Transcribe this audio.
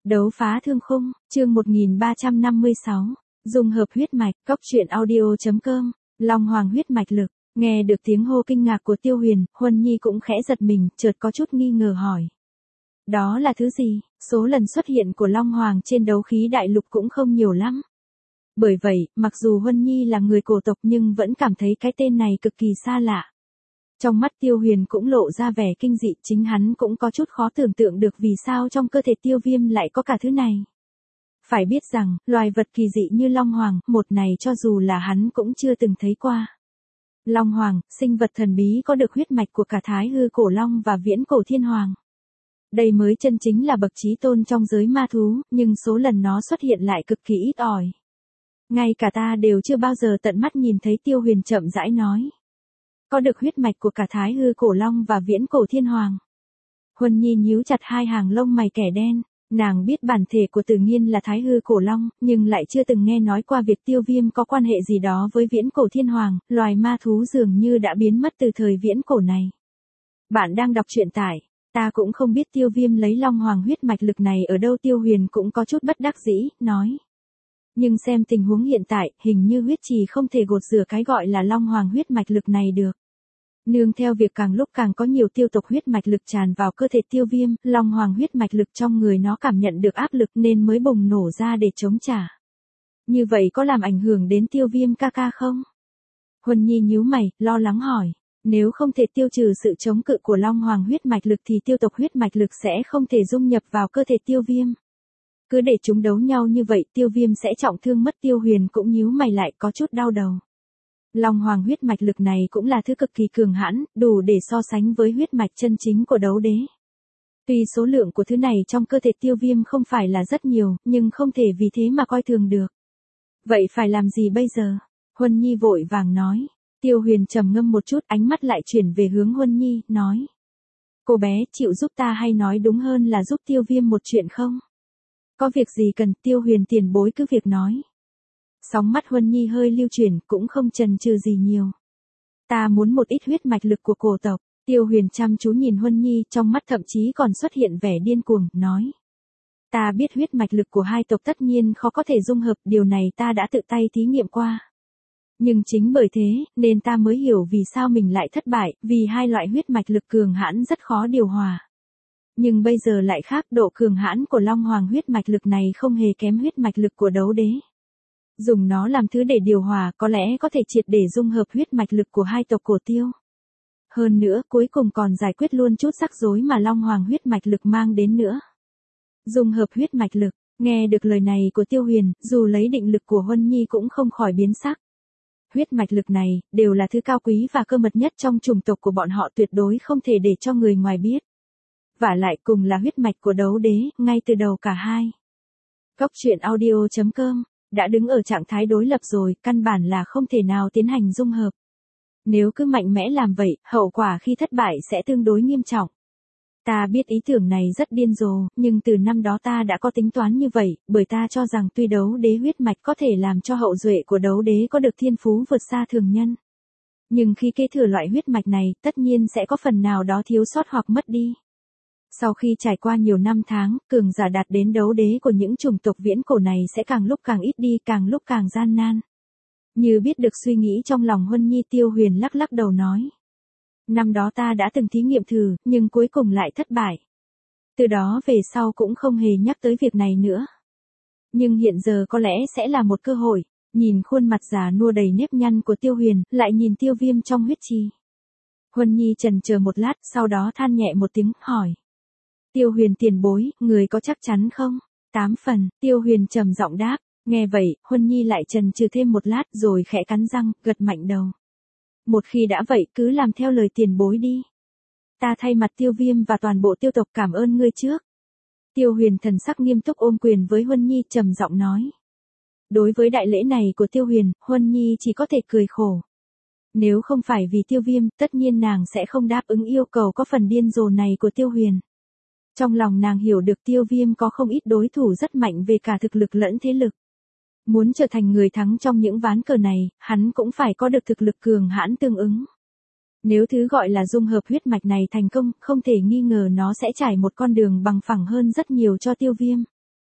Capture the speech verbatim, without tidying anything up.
Đấu phá thương khung, chương một nghìn ba trăm năm mươi sáu, dung hợp huyết mạch, cóc truyện audio.com, Long Hoàng huyết mạch lực. Nghe được tiếng hô kinh ngạc của Tiêu Huyền, Huân Nhi cũng khẽ giật mình, chợt có chút nghi ngờ hỏi. Đó là thứ gì? Số lần xuất hiện của Long Hoàng trên đấu khí đại lục cũng không nhiều lắm. Bởi vậy, mặc dù Huân Nhi là người cổ tộc nhưng vẫn cảm thấy cái tên này cực kỳ xa lạ. Trong mắt Tiêu Huyền cũng lộ ra vẻ kinh dị, chính hắn cũng có chút khó tưởng tượng được vì sao trong cơ thể Tiêu Viêm lại có cả thứ này. Phải biết rằng, loài vật kỳ dị như Long Hoàng, một này cho dù là hắn cũng chưa từng thấy qua. Long Hoàng, sinh vật thần bí có được huyết mạch của cả Thái Hư Cổ Long và Viễn Cổ Thiên Hoàng. Đây mới chân chính là bậc chí tôn trong giới ma thú, nhưng số lần nó xuất hiện lại cực kỳ ít ỏi. Ngay cả ta đều chưa bao giờ tận mắt nhìn thấy. Tiêu Huyền chậm rãi nói. Có được huyết mạch của cả Thái Hư Cổ Long và Viễn Cổ Thiên Hoàng. Huân Nhi nhíu chặt hai hàng lông mày kẻ đen, nàng biết bản thể của Tử Nghiên là Thái Hư Cổ Long, nhưng lại chưa từng nghe nói qua việc Tiêu Viêm có quan hệ gì đó với Viễn Cổ Thiên Hoàng, loài ma thú dường như đã biến mất từ thời Viễn Cổ này. Bạn đang đọc truyện tại, ta cũng không biết Tiêu Viêm lấy Long Hoàng huyết mạch lực này ở đâu. Tiêu Huyền cũng có chút bất đắc dĩ, nói. Nhưng xem tình huống hiện tại, hình như huyết trì không thể gột rửa cái gọi là Long Hoàng huyết mạch lực này được. Nương theo việc càng lúc càng có nhiều tiêu tộc huyết mạch lực tràn vào cơ thể Tiêu Viêm, Long Hoàng huyết mạch lực trong người nó cảm nhận được áp lực nên mới bùng nổ ra để chống trả. Như vậy có làm ảnh hưởng đến Tiêu Viêm ca ca không? Huân Nhi nhíu mày, lo lắng hỏi. Nếu không thể tiêu trừ sự chống cự của Long Hoàng huyết mạch lực thì tiêu tộc huyết mạch lực sẽ không thể dung nhập vào cơ thể Tiêu Viêm. Cứ để chúng đấu nhau như vậy Tiêu Viêm sẽ trọng thương mất. Tiêu Huyền cũng nhíu mày lại, có chút đau đầu. Long Hoàng huyết mạch lực này cũng là thứ cực kỳ cường hãn, đủ để so sánh với huyết mạch chân chính của đấu đế. Tuy số lượng của thứ này trong cơ thể Tiêu Viêm không phải là rất nhiều, nhưng không thể vì thế mà coi thường được. Vậy phải làm gì bây giờ? Huân Nhi vội vàng nói. Tiêu Huyền trầm ngâm một chút, ánh mắt lại chuyển về hướng Huân Nhi, nói. Cô bé, chịu giúp ta hay nói đúng hơn là giúp Tiêu Viêm một chuyện không? Có việc gì cần? Tiêu Huyền tiền bối cứ việc nói. Sóng mắt Huân Nhi hơi lưu chuyển, cũng không chần chừ gì nhiều. Ta muốn một ít huyết mạch lực của cổ tộc. Tiêu Huyền chăm chú nhìn Huân Nhi, trong mắt thậm chí còn xuất hiện vẻ điên cuồng, nói. Ta biết huyết mạch lực của hai tộc tất nhiên khó có thể dung hợp, điều này ta đã tự tay thí nghiệm qua. Nhưng chính bởi thế, nên ta mới hiểu vì sao mình lại thất bại, vì hai loại huyết mạch lực cường hãn rất khó điều hòa. Nhưng bây giờ lại khác, độ cường hãn của Long Hoàng huyết mạch lực này không hề kém huyết mạch lực của đấu đế. Dùng nó làm thứ để điều hòa có lẽ có thể triệt để dung hợp huyết mạch lực của hai tộc cổ Tiêu. Hơn nữa, cuối cùng còn giải quyết luôn chút rắc rối mà Long Hoàng huyết mạch lực mang đến nữa. Dung hợp huyết mạch lực, nghe được lời này của Tiêu Huyền, dù lấy định lực của Huân Nhi cũng không khỏi biến sắc. Huyết mạch lực này, đều là thứ cao quý và cơ mật nhất trong chủng tộc của bọn họ, tuyệt đối không thể để cho người ngoài biết. Vả lại cùng là huyết mạch của đấu đế, ngay từ đầu cả hai. Cóc truyện audio.com, đã đứng ở trạng thái đối lập rồi, căn bản là không thể nào tiến hành dung hợp. Nếu cứ mạnh mẽ làm vậy, hậu quả khi thất bại sẽ tương đối nghiêm trọng. Ta biết ý tưởng này rất điên rồ, nhưng từ năm đó ta đã có tính toán như vậy, bởi ta cho rằng tuy đấu đế huyết mạch có thể làm cho hậu duệ của đấu đế có được thiên phú vượt xa thường nhân. Nhưng khi kế thừa loại huyết mạch này, tất nhiên sẽ có phần nào đó thiếu sót hoặc mất đi. Sau khi trải qua nhiều năm tháng, cường giả đạt đến đấu đế của những chủng tộc viễn cổ này sẽ càng lúc càng ít đi, càng lúc càng gian nan. Như biết được suy nghĩ trong lòng Huân Nhi, Tiêu Huyền lắc lắc đầu nói. Năm đó ta đã từng thí nghiệm thử, nhưng cuối cùng lại thất bại. Từ đó về sau cũng không hề nhắc tới việc này nữa. Nhưng hiện giờ có lẽ sẽ là một cơ hội. Nhìn khuôn mặt già nua đầy nếp nhăn của Tiêu Huyền, lại nhìn Tiêu Viêm trong huyết trì. Huân Nhi chần chờ một lát, sau đó than nhẹ một tiếng, hỏi. Tiêu Huyền tiền bối, người có chắc chắn không? Tám phần, Tiêu Huyền trầm giọng đáp. Nghe vậy, Huân Nhi lại chần chừ thêm một lát rồi khẽ cắn răng, gật mạnh đầu. Một khi đã vậy cứ làm theo lời tiền bối đi. Ta thay mặt Tiêu Viêm và toàn bộ tiêu tộc cảm ơn ngươi trước. Tiêu Huyền thần sắc nghiêm túc ôm quyền với Huân Nhi, trầm giọng nói. Đối với đại lễ này của Tiêu Huyền, Huân Nhi chỉ có thể cười khổ. Nếu không phải vì Tiêu Viêm, tất nhiên nàng sẽ không đáp ứng yêu cầu có phần điên rồ này của Tiêu Huyền. Trong lòng nàng hiểu được Tiêu Viêm có không ít đối thủ rất mạnh về cả thực lực lẫn thế lực. Muốn trở thành người thắng trong những ván cờ này, hắn cũng phải có được thực lực cường hãn tương ứng. Nếu thứ gọi là dung hợp huyết mạch này thành công, không thể nghi ngờ nó sẽ trải một con đường bằng phẳng hơn rất nhiều cho Tiêu Viêm.